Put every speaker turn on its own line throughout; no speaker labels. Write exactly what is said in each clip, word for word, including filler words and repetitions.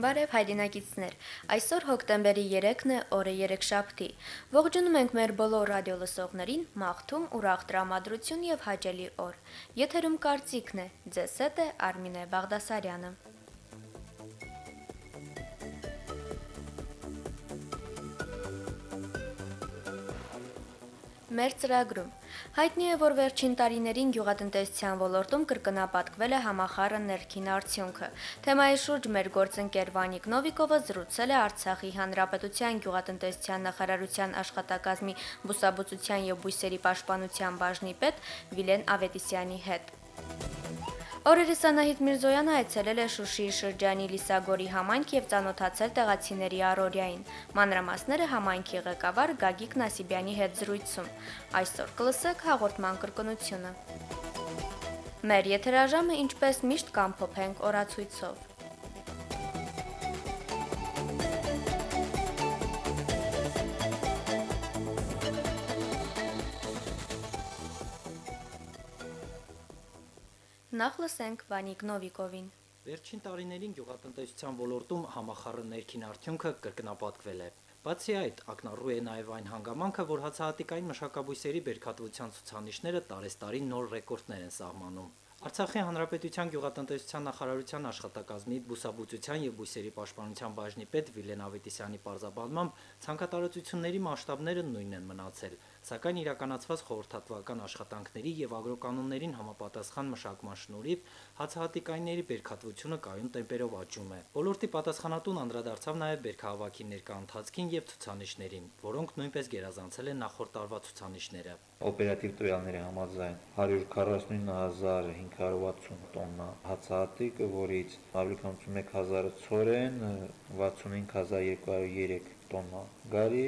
Բարև հայրենակիցներ, այսօր հոկտեմբերի երեքն է, օրը երեքշաբթի, ողջունում ենք մեր բոլոր ռադիո լսողներին, մաղթում ուրախ տրամադրություն և հաճելի օր, եթերում կարծիքն է, ձեզ հետ է Արմինե Բաղդասարյանը։ Մեր ծրագրում հայտնի է, որ վերջին տարիներին գյուղատնտեսության ոլորտում կրկնապատկվել է համախառն ներքին արդյունքը։ Թեմայի շուրջ մեր գործընկեր Վանիկ Նովիկովը զրուցել է Արցախի Հանրապետության գյուղատնտեսության նախարարության աշխատակազմի բուսաբուծության և բույսերի պաշտպանության բաժնի պետ Վիլեն Ավետիսյանի հետ։ Օրերս Անահիտ Միրզոյանը այցելել է Շուշիի շրջանի Լիսագորի համայնք և ծանոթացել տեղացիների առօրյային։ Մանրամասները համայնքի ղեկավար Գագիկ Նասիբյանի հետ զրույցում։ Այսօր կլսեք հաղորդման կրկնությունը։ Մեր եթերաժամը ինչպես միշտ կամփոփենք օրացույցով։ Նախ լսենք Վանիկ Նովիկովին։
Վերջին տարիներին գյուղատնտեսության ոլորտում համախառն ներքին արդյունքը կրկնապատկվել է։ Բացի այդ, ակնառու է նաև այն հանգամանքը, որ հացահատիկային մշակաբույսերի բերքատվության ցուցանիշները տարեստարի նոր ռեկորդներ են սահմանում։ Արցախի Հանրապետության գյուղատնտեսության նախարարության աշխատակազմի բուսաբուծության և բույսերի պաշտպանության բաժնի պետ Վիլեն Ավետիսյանի պարզաբանմամբ ցանկատարածությունների մասշտաբները նույնն են մնացել, սակայն իրականացված խորհրդատվական աշխատանքների և ագրոկանոններին համապատասխան մշակման շնորհիվ հացահատիկայինների բերքատվությունը կայուն տեմպերով աճում է։ Ոլորտի պատասխանատուն անդրադարձավ նաև բերքահավաքի ներկա ընթացքին և ցուցանիշներին, որոնք նույնպես գերազանցել են նախորդ տարվա ցուցանիշները։
Օպերատիվ տվյալների համաձայն հարյուր քառասունինը հազար հինգ հարյուր վաթսուն տոննա հացահատիկ, որից ավելի քան ութսունմեկ հազարը ցորեն, վաթսունհինգ հազար երկու հարյուր երեք տոննա գարի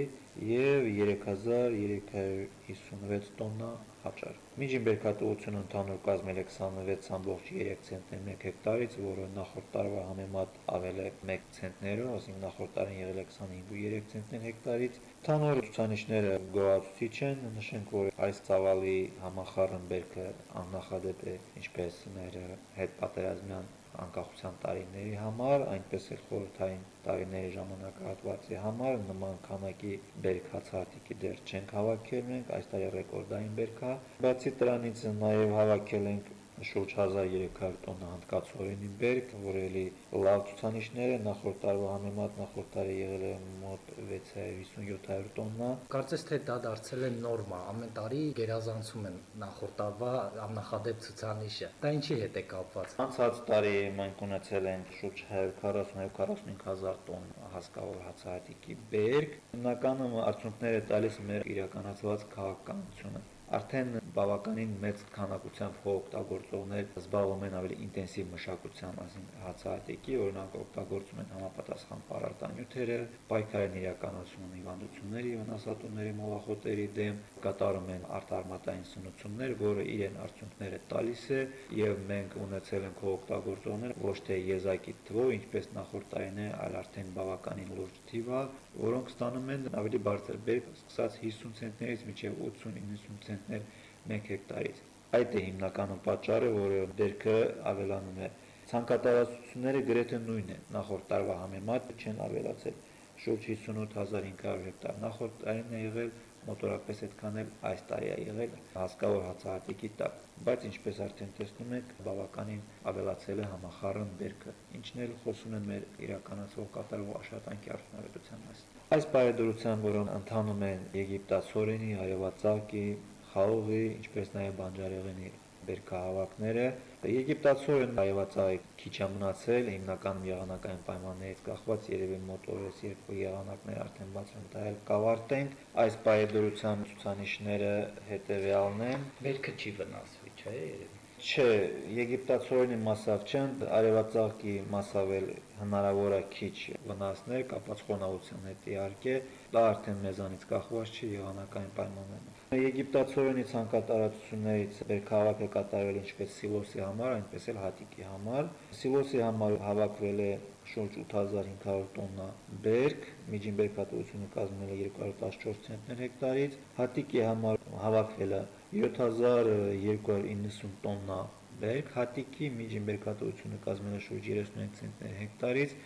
և երեք հազար երեք հարյուր հիսունվեց տոննա հաճար։ Միջին բերքատվությունը ընդհանուր կազմել է քսանվեց կόμma երեք ցենտներ մեկ հեկտարից, որը նախորդ տարվա համեմատ ավել է մեկ ցենտներով, այսինքն նախորդ տարին եղել է քսանհինգ կόμma երեք ցենտներ հեկտարից։ Ընդհանուր ցուցանիշները գոհացուցիչ են, նշենք, որ այս ծավալի համախառն բերքը աննախադեպ է ինչպես մեր հետպատերազմյան անկախության տարիների համար, այնպես էլ խորհրդային տարիների ժամանակահատվածի համար նման քանակի բերք հացահատիկի դեռ չենք հավաքել մենք, այս տարի ռեկորդային բերք է։ Բացի դրանից նաև հավաքել ենք շուրջ հազար երեք հարյուր տոննա հնդկացորենի բերք, որը էլի լավ ցուցանիշներ է, նախորդ տարվա համեմատ նախորդ տարի եղել է մոտ վեց հարյուր հիսուն յոթ հարյուր տոննա։
Կարծես թե դա դարձել է նորմա, ամեն տարի գերազանցում են նախորդ տարվա աննախադեպ ցուցանիշը։ Դա ինչի հետ է կապված։
Անցած տարի մենք ունեցել ենք շուրջ հարյուր քառասուն հարյուր քառասունհինգ հազար տոննա հազկավոր հացահատիկի բերք։ Հիմնականում արդյունքներ է տալիս մեր իրականացված քաղաքականությունը։ Արդեն բավականին մեծ քանակությամբ օգտագործողներ զբաղվում են ավելի ինտենսիվ մշակությամբ, այսինքն հացահատիկի, օրինակ օգտագործում են համապատասխան պարարտանյութերը, պայքար են իրականացնում հիվանդությունների, վնասատուների, մոլախոտերի դեմ, կատարում են արտարմատային սնուցումներ, որը իրեն արդյունքները տալիս է, եւ մենք ունեցել ենք օգտագործողներ ոչ թե եզակի թվով, ինչպես նախորդ տարիներ, այլ արդեն բավականին լուրջ թիվով, որոնք ստանում են ավելի բարձր բերք, սկսած հիսուն ցենտներից մինչև ութսուն իննսուն ցենտներ մեկ հեկտարից։ Այդ է հիմնականում պատճառը, որը բերքը ավելանում է։ Ցանկատարածությունները գրեթե նույնն են, նախորդ տարվա համեմատ չեն ավելացել, շուրջ հիսունութ հազար հինգ հարյուր հեկտար նախորդ տարին է եղել, մոտորապես այդքան էլ այս տարի է եղել հազկավոր հացահատիկի տակ, բայց ինչպես արդեն տեսնում եք, բավականին ավելացել է համախառն բերքը, ինչն էլ խոսում է մեր իրականացվող կատարվող աշխատանքի արդյունավետության մասին։ Այս բարեդրությամբ, որոնք ընթանում են եգիպտացորենի, արևածաղկի, խաղողի, ինչպես նաև բանջարեղենի բերքահավաքները, եգիպտացորեն արևածաղի քիչ է մնացել, հիմնականում եղանակային պայմաններից կախված, երևի մոտ օրես երկու եղանակներ արդեն բացվում, դա էլ կավարտենք։ Այս բարեդրությամբ ցուցանիշները հետևյալն են։
Բերքը չի վնասվի, չէ՞ երևի։
Չէ, եգիպտացորենի մասով չեն, արևածաղկի մասով էլ հնարավոր է քիչ վնասներ կապված խոնավության հետ իհարկե, դա արդեն մեզանից կախված չի եղանակային պայմաններով։ Եգիպտացորենի ցանկատարածություններից բերքահավաքը կատարվել ինչպես սիլոսի համար, այնպես էլ հատիկի համար։ Սիլոսի համար հավաքվել է շուրջ ութ հազար հինգ հարյուր տոննա բերք, միջին բերքատվությունը կազմել է երկու հարյուր տասնչորս ցենտներ հեկտարից, հատիկի համար հավաքվել է յոթ հազար երկու հարյուր իննսուն տոննա բերք, հատիկի միջին բերքատվությունը կազմել է շուրջ երեսունհինգ ցենտներ հեկտարից,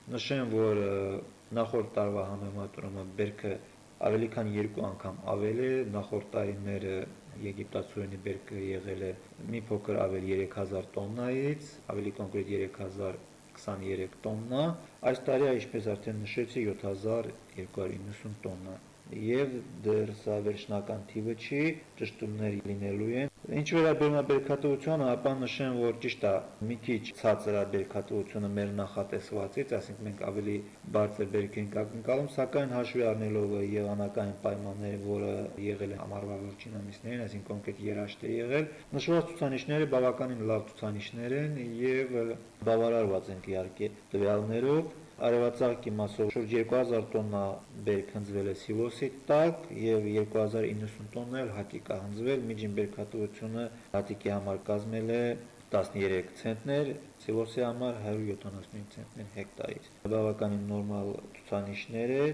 Նշեմ, որ նախորդ տարվա համեմատումը բերքը ավելի քան երկու անգամ ավել է, նախորդ տարիները եգիպտացորենի բերքը եղել է մի փոքր ավել երեք հազար տոննայից, ավելի կոնկրետ երեք հազար քսաներեք տոննա, այս տարի, ինչպես արդեն նշեցի, յոթ հազար երկու հարյուր իննսուն տոննա, եւ դեռ սա վերջնական թիվը չի, ճշտումներ լինելու են։ Ինչ վերաբերում է բերքատվությանը, ապա նշեմ, որ ճիշտ է, մի քիչ ցածր է բերքատվությունը մեր նախատեսվածից, այսինքն մենք ավելի բարձր բերք ենք ակնկալում, սակայն հաշվի առնելով եղանակային պայմանները, որը եղել է ամառվա վերջին ամիսներին, այսինքն կոնկրետ երաշտ է եղել, նշված ցուցանիշները բավականին լավ ցուցանիշներ են եւ բավարարված ենք իհարկե տվյալներով։ Արևածաղկի մասով շուրջ երկու հազար տոննա բերք հնձվել է սիլոսի տակ եւ երկու հազար իննսուն տոննա էլ հատիկ է հնձվել, միջին բերքատվությունը հատիկի համար կազմել է տասներեք ցենտներ, սիլոսի համար հարյուր յոթանասունհինգ ցենտներ հեկտարից։ Բավականին նորմալ ցուցանիշներ է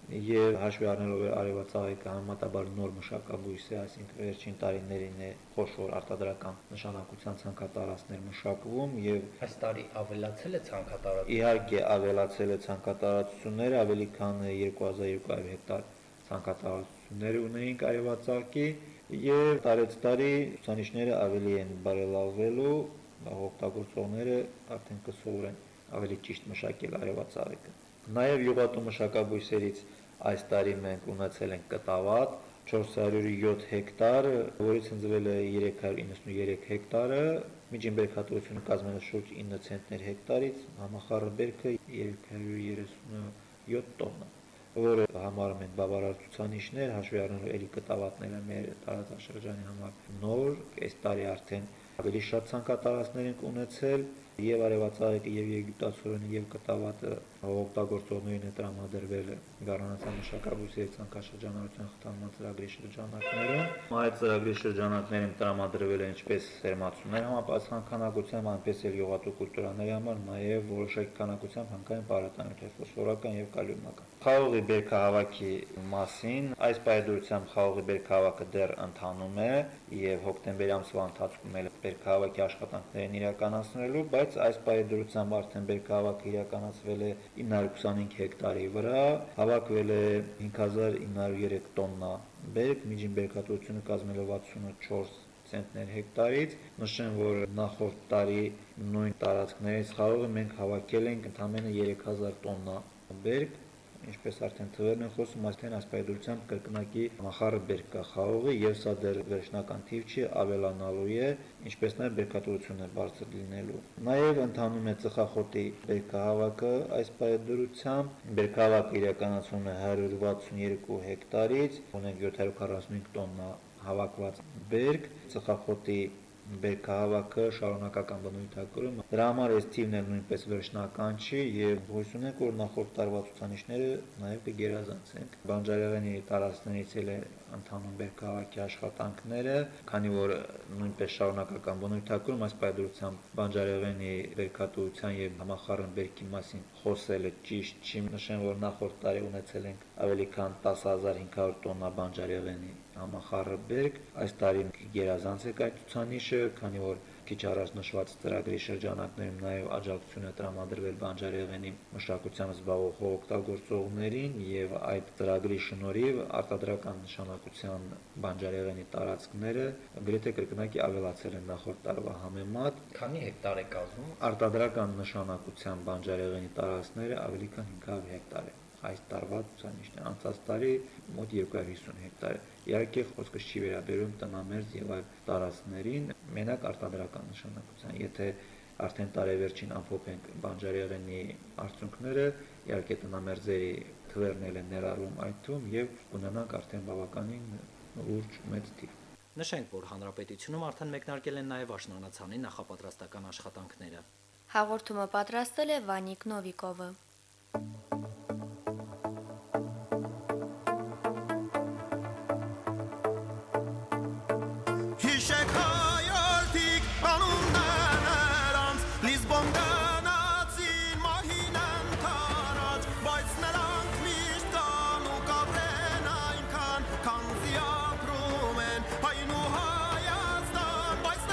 եւ հաշվի առնելով արևածաղիկը համեմատաբար նոր մշակաբույս է, այսինքն վերջին տարիներին է խոշոր արտադրական նշանակության ցանքատարածքներ մշակվում եւ
այս տարի ավելացել է ցանքատարածությունը։
Իհարկե ավելացել է ցանքատարածությունները, ավելի քան երկու հազար երկու հարյուր հեկտար ցանքատարածություններ ունեինք արևածաղկի եւ տարեց տարի ցուցանիշները ավելի են բարելավվելու, օգտագործողները արդեն կսովորեն ավելի ճիշտ մշակել արևածաղիկը։ Նաև յուղատու մշակաբույսերից այս տարի մենք ունեցել ենք կտավատ չորս հարյուր յոթ հեկտար, որից հնձվել է երեք հարյուր իննսուներեք հեկտարը, միջին բերքատվությունը կազմել է շուրջ ինը ցենտներ հեկտարից, համախառը բերքը երեք հարյուր երեսունյոթ տոննա, որը համարում են բավարար ցուցանիշներ, հաշվի առնելով էլի կտավատները մեր տարածաշրջանի համար նոր, այս տարի արդեն ավելի շատ ցանքատարածքներ ենք ունեցել եւ արևածաղիկը եւ եգիպտացորենը եւ կտավատը օգտագործողներին է տրամադրվել գառնանացան մշակաբույսերի ցանքաշրջանառության խթանման ծրագրի շրջանակներում։ Այդ ծրագրի շրջանակներում տրամադրվել է ինչպես սերմացումներ համապատասխան քանակությամբ, այնպես էլ յուղատու կուլտուրաների համար, նաեւ որոշակի քանակությամբ հանքային պարարտանյութեր, ֆոսֆորական եւ կալիումական։ Խաղողի բերքահավաքի մասին այս պայմանությամբ խաղողի բերքահավաքը դեռ ընթանում է եւ հոկտեմբերի ամսվա ընթացքում էլ բերքահավաքի աշխատանքներն իրականացնելու, բայց այս պայմանությամբ արդեն բերքահավաքը իրականացվել է ինը հարյուր քսանհինգ հեկտարի վրա, հավաքվել է հինգ հազար ինը հարյուր երեք տոննա բերք, միջին բերքատվությունը կազմել է վաթսունչորս ցենտներ հեկտարից։ Նշեմ, որ նախորդ տարի նույն տարածքներից խաղողը մենք հավաքել ենք ընդամենը երեք հազար տոննա բերք, ինչպես արդեն թվերն են խոսում, այսինքն այս պայմանությամբ կրկնակի համախառը բերք կա խաղողի եւ սա դեռ վերջնական թիվ չի, ավելանալու է, ինչպես նաեւ բերքատվությունը բարձր լինելու։ Նաեւ ընթանում է ծխախոտի բերքահավաքը այս պայմանությամբ, բերքահավաքը իրականացվում է հարյուր վաթսունյոթ հեկտարից, ունենք յոթ հարյուր քառասունհինգ տոննա հավաքված բերք, ծխախոտի բերքահավաքը շարունակական բնույթակրում։ Դրա համար այս թիվն էլ նույնպես վերջնական չի եւ հույս ունենք, որ նախորդ տարվա ցուցանիշները նաեւ կգերազանցեն։ Բանջարեղենի տարածքներից էլ է ընթանում բերքահավաքի աշխատանքները, քանի որ նույնպես շարունակական բնույթակրում այս պայմանությամբ բանջարեղենի բերքատվության եւ համախառն բերքի մասին խոսելը ճիշտ չի։ Նշեմ, որ նախորդ տարի ունեցել ենք ավելի քան տասը հազար հինգ հարյուր տոննա բանջարեղենի համախառը բերք, այս տարի գերազանց է այդ ցուցանիշը, քանի որ քիչ առաջ նշված ծրագրի շրջանակներում նաև աջակցություն է տրամադրվել բանջարեղենի մշակությամբ զբաղվող օգտագործողներին եւ այդ ծրագրի շնորհիվ արտադրական նշանակության բանջարեղենի տարածքները գրեթե կրկնակի ավելացել են նախորդ տարվա համեմատ։
Քանի հեկտար է կազմում
Արտադրական նշանակության բանջարեղենի տարածքները ավելի քան հինգ հարյուր հեկտար է։ Այս տարվա ցուցանիշն է, անցած տարի մոտ երկու հարյուր հիսուն հեկտար։ Իհարկե խոսքը չի վերաբերում տնամերձ եւ այլ տարածքներին, մենակ արտադրական նշանակության։ Եթե արդեն տարեվերջին ամփոփենք բանջարեղենի արդյունքները, իհարկե տնամերձերի թվերն էլ են ներառվում այդ թվում եւ ունենանք արդեն բավականին ուրջ մեծ թիվ։
Նշենք, որ հանրապետությունում արդեն մեկնարկել են նաեւ աշնանացանի նախապատրաստական աշխատանքները։
Հաղորդումը պատրաստել է Վանիկ Նովիկովը։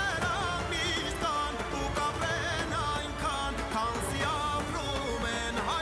Can see our room and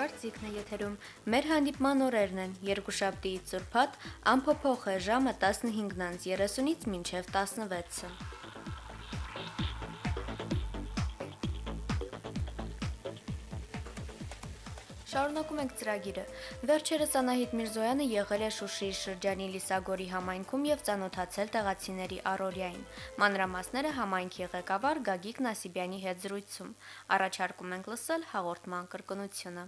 կարծիքն է եթերում։ Մեր հանդիպման օրերն են երկուշաբթիից ծուրփաթ, ամփոփող է ժամը տասնհինգն երեսունից մինչև տասնվեցը։ Շարունակում ենք ծրագիրը։ Վերջերս Անահիտ Միրզոյանը եղել է Շուշիի շրջանի Լիսագորի համայնքում եւ ծանոթացել տեղացիների առօրյային։ Մանրամասները համայնքի ղեկավար Գագիկ Նասիբյանի հետ զրույցում։ Առաջարկում ենք լսել հաղորդման կրկնությունը։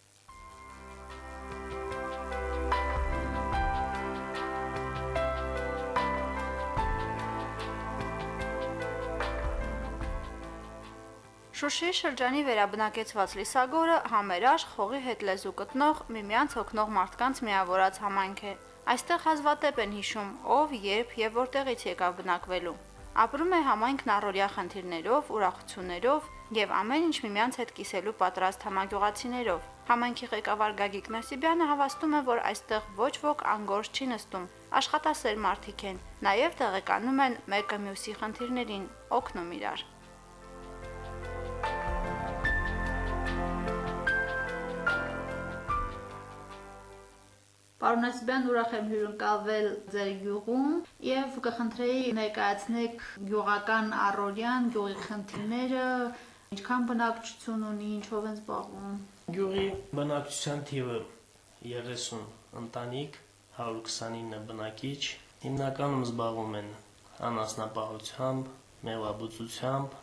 Շուշիի շրջանի վերաբնակեցված Լիսագորը համերաշխ խողի հետ լեզու գտնող միմյանց օգնող մարդկանց միավորած համայնք է։ Այստեղ հազվադեպ են հիշում, ով, երբ եւ որտեղից եկավ բնակվելու։ Ապրում է համայնքն առօրյա խնդիրներով, ուրախություններով եւ ամեն ինչ միմյանց հետ կիսելու պատրաստ համագյուղացիներով։ Համայնքի ղեկավար Գագիկ Նասիբյանը հավաստում է, որ այստեղ ոչ ոք անգործ չի նստում, աշխատասեր մարդիկ են, նաեւ տեղեկանում են մեկը մյուսի խնդիրներին, օգնում իրար։ Պարոն Նասիբյան, ուրախ եմ հյուրընկալվել ձեր գյուղում եւ կխնդրեի ներկայացնեք գյուղական առօրյան, գյուղի խնդիրները, ինչքան բնակչություն ունի, ինչով են զբաղվում։
Գյուղի բնակչության թիվը երեսուն ընտանիք, հարյուր քսանինը բնակիչ, հիմնականում զբաղվում են անասնապահությամբ, մեղվաբուծությամբ,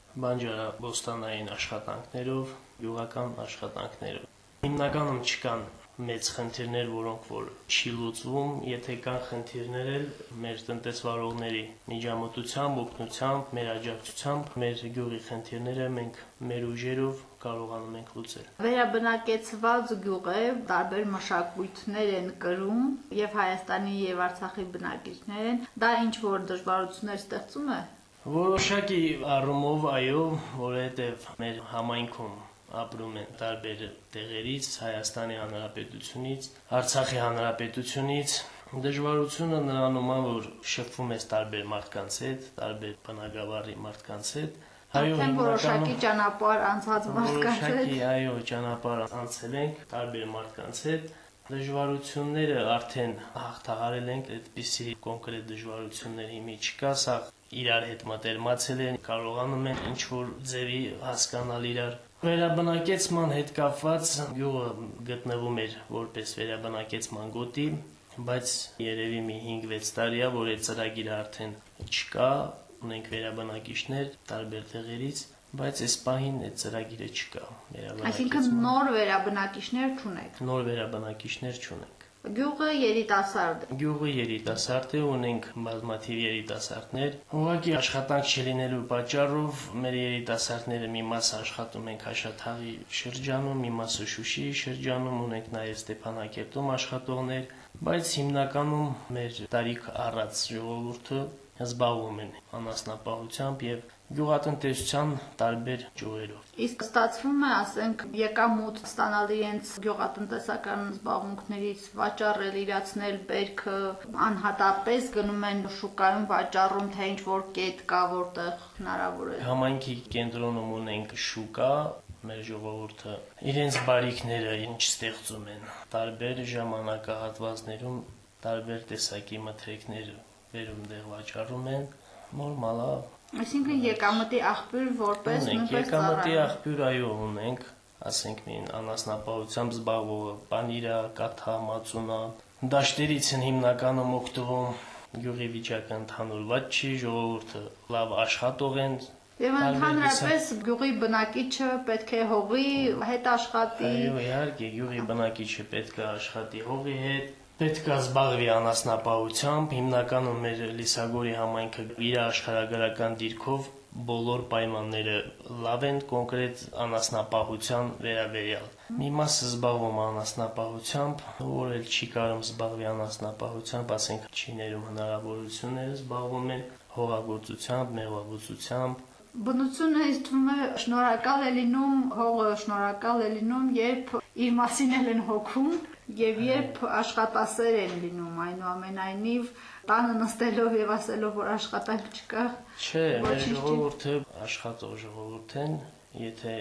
բանջարաբոստանային աշխատանքներով, գյուղական աշխատանքներով։ Հիմնականում չկան մեծ խնդիրներ, որոնք որ չի լուծվում, եթե կան խնդիրներ էլ մեր տնտեսվարողների միջամտությամբ, օգնությամբ, մեր աջակցությամբ, մեր գյուղի խնդիրները մենք մեր ուժերով կարողանում ենք լուծել։
Վերաբնակեցված գյուղ է, տարբեր մշակույթներ են կրում, եւ Հայաստանի եւ Արցախի բնակիչներ են, դա ինչ որ դժվարություններ ստեղծում է։
Որոշակի առումով այո, որովհետեւ մեր համայնքում ապրում են տարբեր տեղերից, Հայաստանի Հանրապետությունից, Արցախի Հանրապետությունից։ Դժվարությունը նրանում է, որ շփվում ես տարբեր մարդկանց հետ, տարբեր բնակավարի մարդկանց հետ։
Այո, որոշակի ճանապարհ անցած մարդկանց հետ։
Որոշակի, այո, ճանապարհ անցել ենք տարբեր մարդկանց հետ։ Դժվարությունները արդեն հաղթահարել ենք, այդպիսի կոնկրետ դժվարություններ հիմի չկա, սա իրար հետ մտերմացել են, կարողանում են ինչ-որ ձևի հասկանալ իրար։ Վերաբնակեցման հետ կապված գյուղը գտնվում էր որպես վերաբնակեցման գոտի, բայց երևի մի հինգ-վեց տարի է, որ այդ ծրագիրը արդեն չկա, ունենք վերաբնակիչներ տարբեր տեղերից, բայց այս պահին այդ ծրագիրը չկա։
Այսինքն նոր վերաբնակիչներ չունեք։
Նոր վերաբնակիչներ չունենք։
Գյուղը երիտասարդ է։
Գյուղը երիտասարդ է, ունենք բազմաթիվ երիտասարդներ։ Ուղղակի աշխատանք չլինելու պատճառով մեր երիտասարդները մի մասը աշխատում են Քաշաթաղի շրջանում, մի մասը Շուշիի շրջանում, ունենք նաև Ստեփանակերտում աշխատողներ, բայց հիմնականում մեր տարիք առած ժողովուրդը զբաղվում են անասնապահությամբ եւ գյուղատնտեսության տարբեր ճյուղերով։
Իսկ ստացվում է, ասենք, եկամուտ ստանալ իրենց գյուղատնտեսական զբաղմունքներից, վաճառել, իրացնել բերքը, անհատապես գնում են շուկայում վաճառում, թե ինչ որ կետ կա, որտեղ հնարավոր է։
Համայնքի կենտրոնում ունենք շուկա, մեր ժողովուրդը իրենց բարիքները ինչ ստեղծում են, տարբեր ժամանակահատվածներում տարբեր տեսակի մթերքներ վերում դեղ վաճառում են, նորմալ է։
Այսինքն եկամտի աղբյուր որպես
նույնպես եկամտի աղբյուր այո ունենք, ասենք մին անասնապահությամբ զբաղվողը, պանիրա, կաթա, մածունա, դաշտերից են հիմնականում օգտվում, գյուղի վիճակը ընդհանուրված չի, ժողովուրդը լավ աշխատող են։
Եվ ընդհանրապես գյուղի բնակիչը պետք է հողի հետ աշխատի։
Այո, իհարկե, գյուղի բնակիչը պետք է աշխատի հողի հետ, պետք է զբաղվի անասնապահությամբ, հիմնականում մեր Լիսագորի համայնքը իր աշխարհագրական դիրքով բոլոր պայմանները լավ են կոնկրետ անասնապահության վերաբերյալ։ Մի մասը զբաղվում է անասնապահությամբ, որ էլ չի կարող զբաղվի անասնապահությամբ, ասենք չի ներում հնարավորությունները, զբաղվում են հողագործությամբ, մեղվաբուծությամբ։
Բնությունը ինձ թվում է շնորհակալ է լինում, հողը շնորհակալ է լինում, երբ իր մասին են հոգում եւ երբ աշխատասեր են լինում, այնուամենայնիվ տանը նստելով եւ ասելով, որ աշխատանք չկա։
Չէ, մեր ժողովուրդը աշխատող ժողովուրդ են, եթե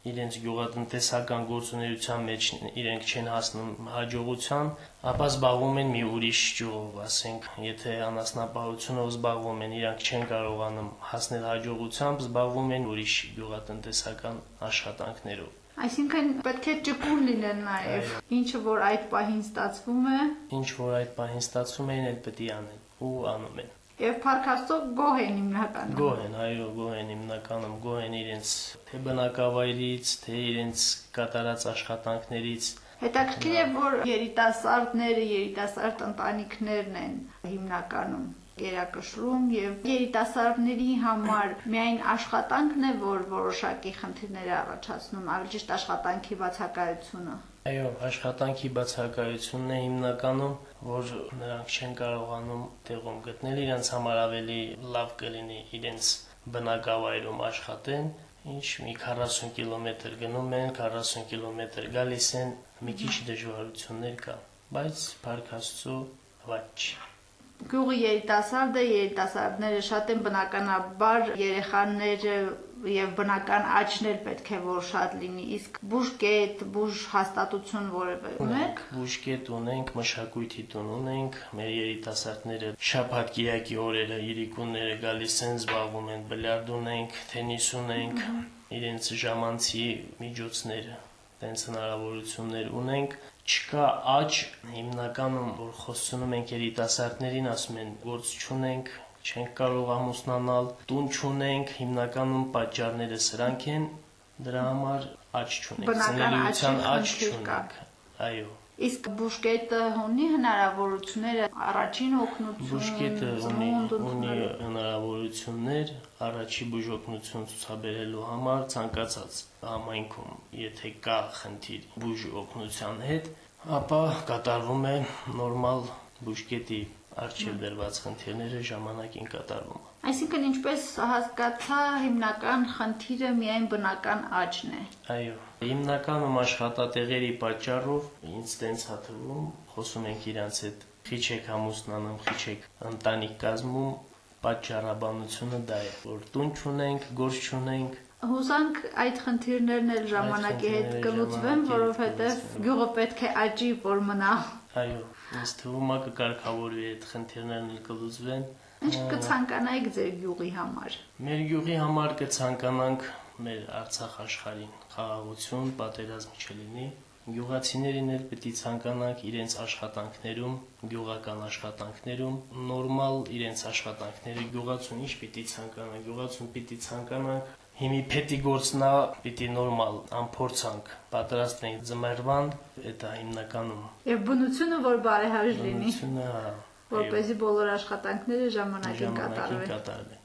իրենց գյուղատնտեսական գործունեության մեջ իրենք չեն հասնում հաջողության, ապա զբաղվում են մի ուրիշ ճյուղով, ասենք, եթե անասնապահությունով զբաղվում են, իրանք չեն կարողանում հասնել հաջողությամբ, զբաղվում են ուրիշ գյուղատնտեսական աշխատանքներով։
Այսինքն պետք է ճկուն լինեն նաև, ինչը որ այդ պահին ստացվում է,
ինչ որ այդ պահին ստացվում է, էլ պետք է անեն ու անում են։
Եվ Փառք Աստծո գոհ են հիմնականում։
Գոհ են, այո, գոհ են հիմնականում, գոհ են իրենց թե բնակավայրից, թե իրենց կատարած աշխատանքներից։
Հետաքրքիր է, որ երիտասարդները, երիտասարդ ընտանիքներն են հիմնականում գերակշռում եւ երիտասարդների համար միայն աշխատանքն է, որ որոշակի խնդիրներ է առաջացնում, ավելի ճիշտ աշխատանքի բացակայությունը։
Այո, աշխատանքի բացակայությունն է հիմնականում, որ նրանք չեն կարողանում տեղում գտնել, իրենց համար ավելի լավ կլինի իրենց բնակավայրում աշխատեն, ինչ մի քառասուն կիլոմետր գնում են, քառասուն կիլոմետր գալիս են, մի քիչ դժվարություններ կան, բայց Փառք Աստծո վատ չի։
Գյուղի երիտասարդը, երիտասարդները շատ են, բնականաբար երեխաները եւ բնական աճներ պետք է որ շատ լինի, իսկ բուժկետ, բուժ հաստատություն որևէ ունեք։
Բուժկետ ունենք, մշակույթի տուն ունենք, մեր երիտասարդները շաբաթ կիրակի օրերը իրիկունները գալիս են, զբաղվում են, բիլիարդ ունենք, թենիս ունենք, իրենց ժամանցի միջոցները, տենց հնարավորություններ ունենք։ Չկա աճ, հիմնականում որ խոսում ենք երիտասարդներին, ասում են գործ չունենք, չենք կարող ամուսնանալ, տուն չունենք, հիմնականում պատճառները սրանք են, դրա համար աճ չունենք, ծնելիության աճ չունենք, այո։
Իսկ բուժկետը ունի հնարավորությունները, առաջին օգնություն,
Բուժկետը ունի, ունի հնարավորություններ, առաջի բուժօգնություն ցուցաբերելու համար ցանկացած համայնքում, եթե կա խնդիր բուժօգնության հետ, ապա կատարվում է նորմալ բուժկետի առջև դրված խնդիրները ժամանակին կատարվում։
Այսինքն ինչպես հասկացա, հիմնական խնդիրը միայն բնական աճն է։
Այո, հիմնականում աշխատատեղերի պատճառով ինձ տենց հաթվում, խոսում ենք իրանց հետ, խիչ եք ամուսնանում, խիչ եք ընտանիք կազմում, պատճառաբանությունը դա է, որ տուն չունենք, գործ չունենք։
Հուսանք այդ խնդիրներն էլ ժամանակի հետ կլուծվեն, որովհետև գյուղը պետք է աճի, որ մնա։
Այո, ինձ թվում է կկարգավորվի այդ խնդիրներն էլ կլուծվեն։
Ինչ կցանկանայիք ձեր գյուղի համար։
Մեր գյուղի համար կցանկանանք մեր Արցախ աշխարհին խաղաղություն, պատերազմ չլինի։ Գյուղացիներին էլ պետք է ցանկանանք իրենց աշխատանքներում, գյուղական աշխատանքներում, նորմալ իրենց աշխատանքները գյուղացուն ինչ պիտի ցանկանանք, գյուղացուն պիտի ցանկանանք Հիմի պետի գործնա պիտի նորմալ անփորձանք պատրաստենք ձմեռվան, դա հիմնականում։
Եվ բնությունը որ բարեհաճ լինի։
Բնությունը,
որպեսզի բոլոր աշխատանքները ժամանակին կատարվեն։
կատարվեն։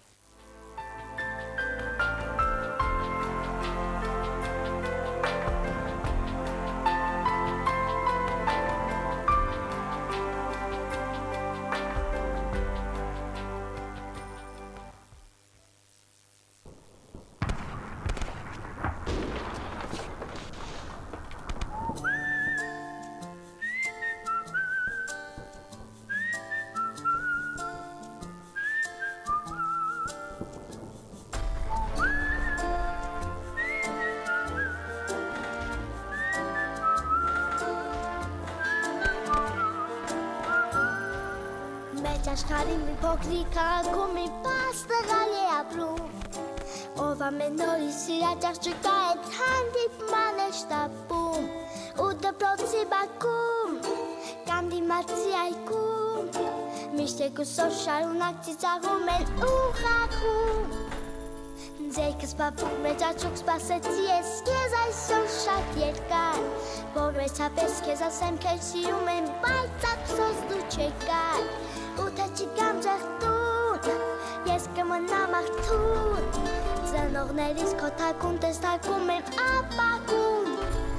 Աշխարհի մի փոքրիկ քաղաքում մի պարզ տղայ է ապրում, ով ամեն օրի սիրաճախ չկա այդ հանդիպման է շտապում, ու դպրոցի բակում, կամ դիմացի այգում, միշտ եկուսով շարունակ ծիծաղում են ու խաղում։ Ձերքս բապուկ մեջ աչուկ սպասեցի ես քեզ այսօր շատ երկար, որ մեծապես քեզ ասեմ քեզ սիրում եմ, բայց ափսոս դու չեկար, ու թե չգամ ժեղտուն, ես կմնամ արթուն, ծնողներիս քո թակուն տեսակում եմ ապակուն,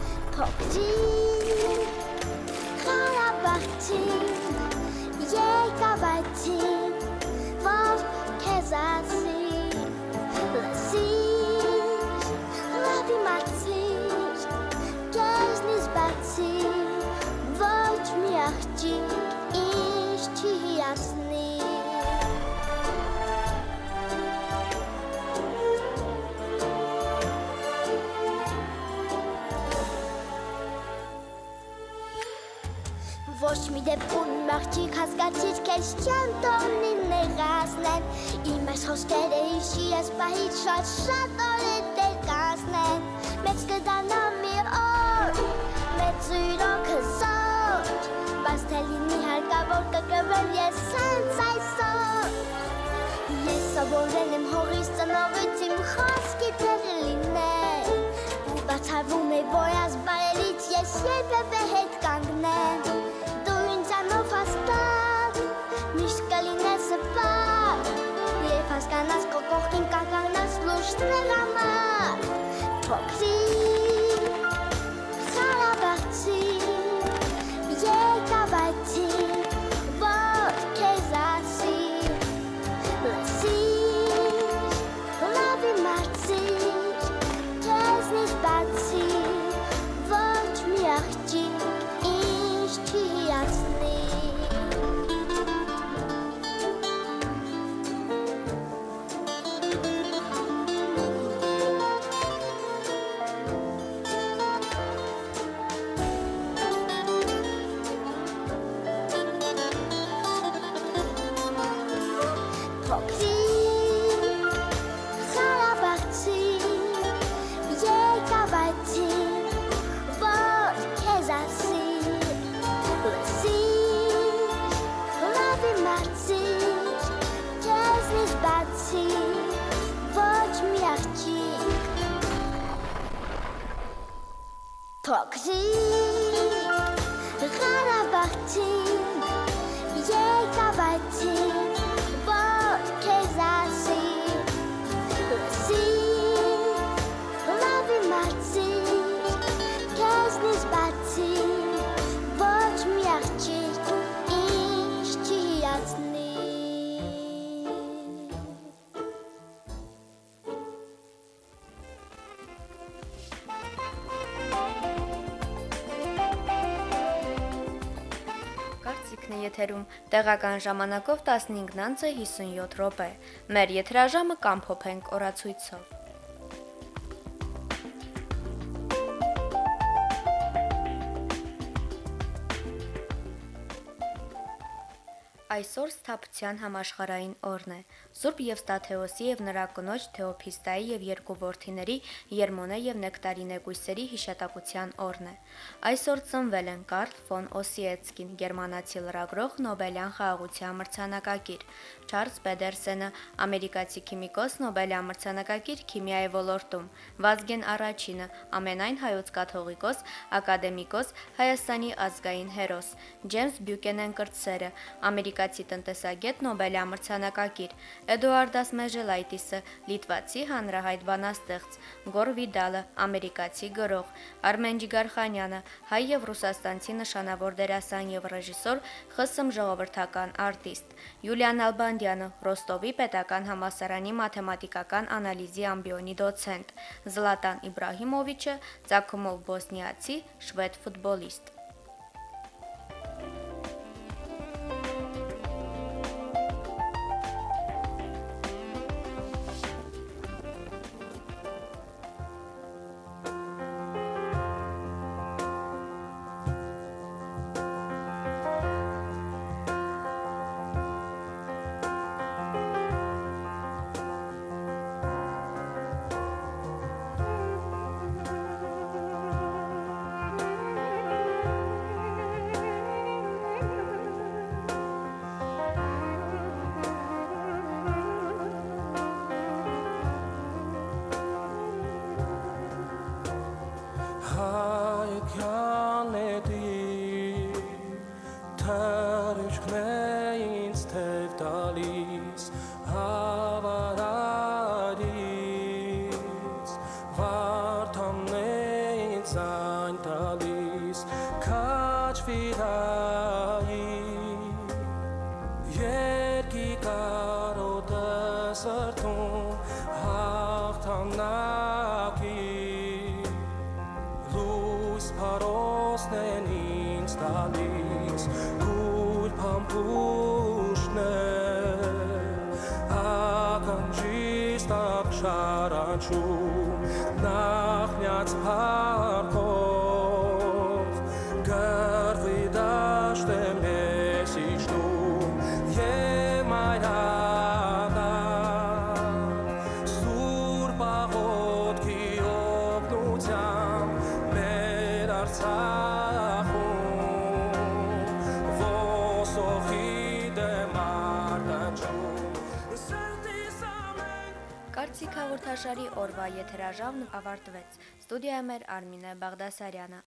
փոքրիկ Ղարաբաղցին, եկավ այցին, որ քեզ ասի Լսիր, լավ իմացիր, քեզնից բացի, ոչ մի աղջիկ ինձ չի հիացնի։ Ոչ մի դեպքում մաղջիկ հասկացիր քեզ չեմ տոնի նեղացնեն Իմ այս խոսքերը հիշի ես պահից շատ շատ օրեր դեր կանցնեն Մեծ կդանա մի օր, մեծ ուրոք հզոր Բայց թե լինի հարկավոր կկրվել ես սենց այսօր Ես սովորել եմ հողից ծնողից իմ խոսքի տեղ լինել Ու բացառվում է, որ այս բարերից ես երբևէ հետ կանգնեմ Միշտ կլինես սպար Երբ հասկանաս քո կողքին կանգնած լուրջ նեղամար Փոքրիկ, խարաբաղցիկ, եկավայցիկ, որ քեզ ասի Լսիր, լավի մարցիկ, քեզնից բացի Ոչ մի աղջիկ ինձ չի հիացնի Փոքրիկ, խարաբաղցիկ, եկավայցիկ, որ քեզ ասի Լսիր, լավի մարցիկ, քեզնից բացի Ոչ մի աղջիկ ինձ չի հիացնի
Եթերում տեղական ժամանակով տասնհինգ հիսունյոթ րոպե։ Մեր եթերաժամը կամփոփենք օրացույցով։ Այսօր Սթափության համաշխարհային օրն է։ Սուրբ Եվստաթեոսի եւ նրա կնոջ Թեոփիստայի եւ երկու որդիների Երմոնե եւ Նեկտարինե կույսերի հիշատակության օրն է։ Այսօր ծնվել են Կարլ ֆոն Օսիեցկին, գերմանացի լրագրող, Նոբելյան խաղաղության մրցանակակիր, Չարլզ Պեդերսենը, ամերիկացի քիմիկոս, Նոբելյան մրցանակակիր քիմիայի ոլորտում, Վազգեն Առաջինը, ամենայն հայոց կաթողիկոս, ակադեմիկոս, Հայաստանի ազգային հերոս, Ջեյմս Բյուկենեն կրտսերը, ամերիկացի տնտեսագետ, Նոբելյան մրցանակակիր, Էդուարդաս Մեժելայտիսը, լիտվացի հանրահայտ բանաստեղծ, Գոր Վիդալը, ամերիկացի գրող, Արմեն Ջիգարխանյանը, հայ եւ ռուսաստանցի նշանավոր դերասան եւ ռեժիսոր, ԽՍՀՄ ժողովրդական արտիստ, Յուլիան Ալբանդյանը, Ռոստովի պետական համալսարանի մաթեմատիկական անալիզի ամբիոնի դոցենտ, Զլատան Իբրահիմովիչը, ծագումով բոսնիացի, շվեդ ֆուտբոլիստ։
Nach Parkhof, Gervi da
Կարծիք հաղորդաշարի օրվա եթերաժամն ավարտվեց։ Ստուդիայում էր Արմինե Բաղդասարյանը։